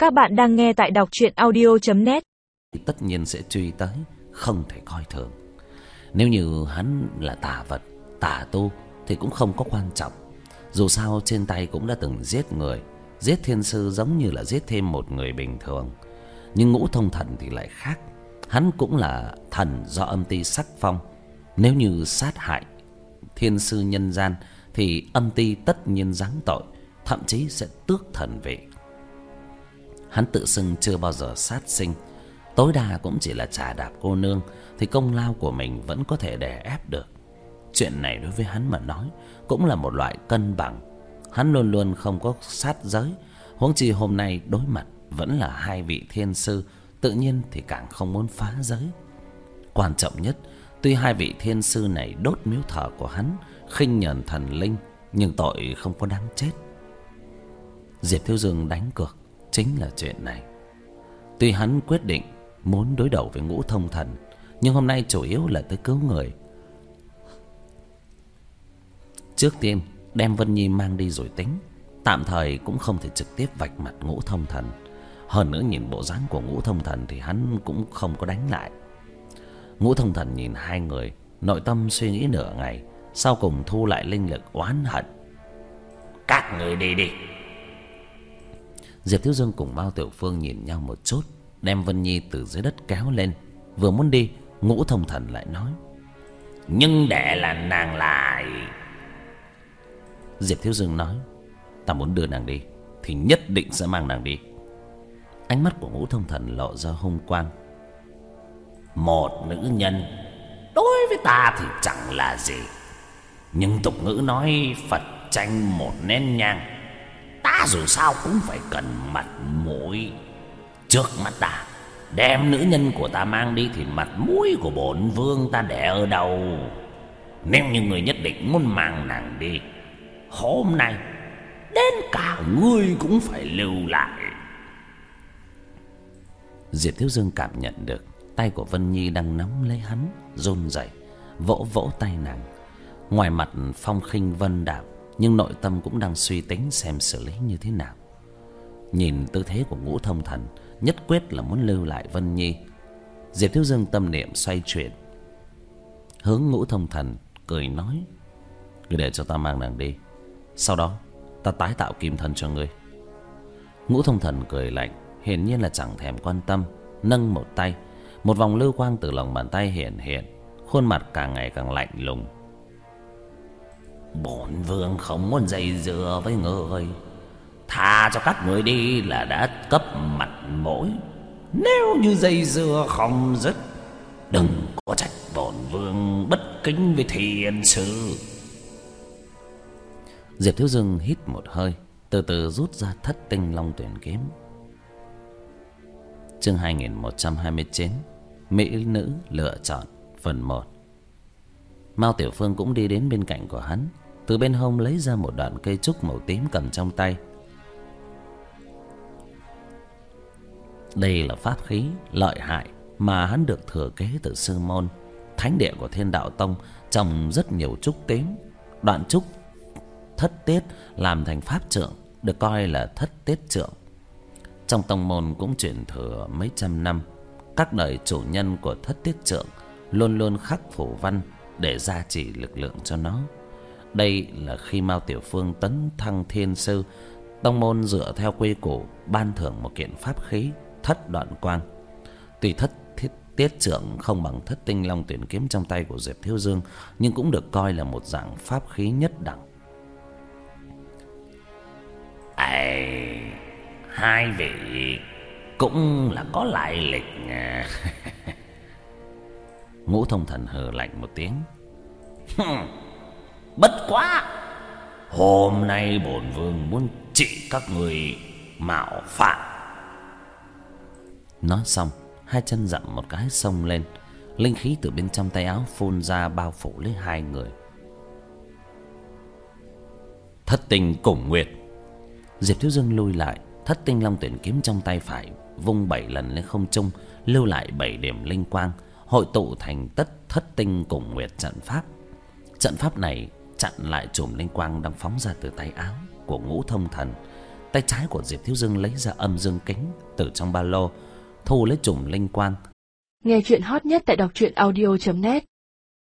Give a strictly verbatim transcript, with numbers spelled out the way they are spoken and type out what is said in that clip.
Các bạn đang nghe tại đọc truyện audio chấm net. Tất nhiên sẽ truy tới, không thể coi thường. Nếu như hắn là tà vật, tà tu thì cũng không có quan trọng. Dù sao trên tay cũng đã từng giết người, giết thiên sư giống như là giết thêm một người bình thường. Nhưng Ngũ Thông Thần thì lại khác. Hắn cũng là thần do âm ty sắc phong. Nếu như sát hại thiên sư nhân gian thì âm ty tất nhiên giáng tội, thậm chí sẽ tước thần vị. Hắn tự xưng chưa bao giờ sát sinh, tối đa cũng chỉ là trà đạp cô nương, thì công lao của mình vẫn có thể đè ép được. Chuyện này đối với hắn mà nói cũng là một loại cân bằng. Hắn luôn luôn không có sát giới, huống chi hôm nay đối mặt vẫn là hai vị thiên sư, tự nhiên thì càng không muốn phá giới. Quan trọng nhất, tuy hai vị thiên sư này đốt miếu thờ của hắn, khinh nhờn thần linh, nhưng tội không có đáng chết. Diệp Thiếu Dương đánh cược chính là chuyện này. Tuy hắn quyết định muốn đối đầu với Ngũ Thông Thần, nhưng hôm nay chủ yếu là tới cứu người. Trước tiên đem Vân Nhi mang đi rồi tính, tạm thời cũng không thể trực tiếp vạch mặt Ngũ Thông Thần. Hơn nữa nhìn bộ dáng của Ngũ Thông Thần thì hắn cũng không có đánh lại. Ngũ Thông Thần nhìn hai người, nội tâm suy nghĩ nửa ngày, sau cùng thu lại linh lực oán hận. Các người đi đi. Diệp Thiếu Dương cùng Bao Tiểu Phương nhìn nhau một chút, đem Vân Nhi từ dưới đất kéo lên. Vừa muốn đi, Ngũ Thông Thần lại nói: nhưng để là nàng lại. Diệp Thiếu Dương nói: ta muốn đưa nàng đi thì nhất định sẽ mang nàng đi. Ánh mắt của Ngũ Thông Thần lộ ra hung quang. Một nữ nhân đối với ta thì chẳng là gì, nhưng tục ngữ nói Phật tranh một nén nhang, ta dù sao cũng phải cần mặt mũi. Trước mắt ta, đem nữ nhân của ta mang đi thì mặt mũi của bổn vương ta để ở đâu? Nếu như người nhất định muốn mang nàng đi, hôm nay đến cả ngươi cũng phải lưu lại. Diệp Thiếu Dương cảm nhận được tay của Vân Nhi đang nắm lấy hắn, run rẩy, vỗ vỗ tay nàng. Ngoài mặt phong khinh vân đạm, nhưng nội tâm cũng đang suy tính xem xử lý như thế nào. Nhìn tư thế của Ngũ Thông Thần, nhất quyết là muốn lưu lại Vân Nhi. Diệp Thiếu Dương tâm niệm xoay chuyển, hướng Ngũ Thông Thần cười nói: ngươi để cho ta mang nàng đi, sau đó ta tái tạo kim thân cho ngươi. Ngũ Thông Thần cười lạnh, hiển nhiên là chẳng thèm quan tâm, nâng một tay, một vòng lưu quang từ lòng bàn tay hiện hiện, khuôn mặt càng ngày càng lạnh lùng. Bổn vương không muốn dây dưa với người, tha cho các người đi là đã cấp mặt mũi. Nếu như dây dưa không dứt, đừng có trách bổn vương bất kính với thiên sư. Diệp Thiếu Dương hít một hơi, từ từ rút ra Thất Tinh Long Tuyển kiếm. Chương hai nghìn một trăm hai mươi chín, Mỹ nữ lựa chọn, phần một. Mao Tiểu Phương cũng đi đến bên cạnh của hắn, từ bên hông lấy ra một đoạn cây trúc màu tím cầm trong tay. Đây là pháp khí lợi hại mà hắn được thừa kế từ sư môn. Thánh địa của Thiên Đạo Tông trồng rất nhiều trúc tím. Đoạn trúc thất tiết làm thành pháp trượng, được coi là thất tiết trượng. Trong tông môn cũng truyền thừa mấy trăm năm, các đời chủ nhân của thất tiết trượng luôn luôn khắc phù văn để gia trì lực lượng cho nó. Đây là khi Mao Tiểu Phương tấn thăng thiên sư, tông môn dựa theo quy củ ban thưởng một kiện pháp khí thất đoạn quang. Tuy thất thiết tiết trượng không bằng Thất Tinh Long Tuyển kiếm trong tay của Diệp Thiếu Dương, nhưng cũng được coi là một dạng pháp khí nhất đẳng. Ây, hai vị cũng là có lại lịch à. Ngũ Thông Thần hừ lạnh một tiếng. Bất quá, hôm nay bổn vương muốn trị các người mạo phạm. Nói xong, hai chân dậm một cái xông lên, linh khí từ bên trong tay áo phun ra bao phủ lấy hai người. Thất Tinh Cổ Nguyệt. Diệp Thiếu Dương lui lại, Thất Tinh Long Tuyển kiếm trong tay phải vung bảy lần lên không trung, lưu lại bảy điểm linh quang, hội tụ thành tất Thất Tinh Cổ Nguyệt trận pháp. Trận pháp này chặn lại chùm linh quang đang phóng ra từ tay áo của Ngũ Thông Thần. Tay trái của Diệp Thiếu Dương lấy ra âm dương kính từ trong ba lô, thu lấy chùm linh quang. Nghe chuyện hot nhất tại đọc truyện audio chấm net.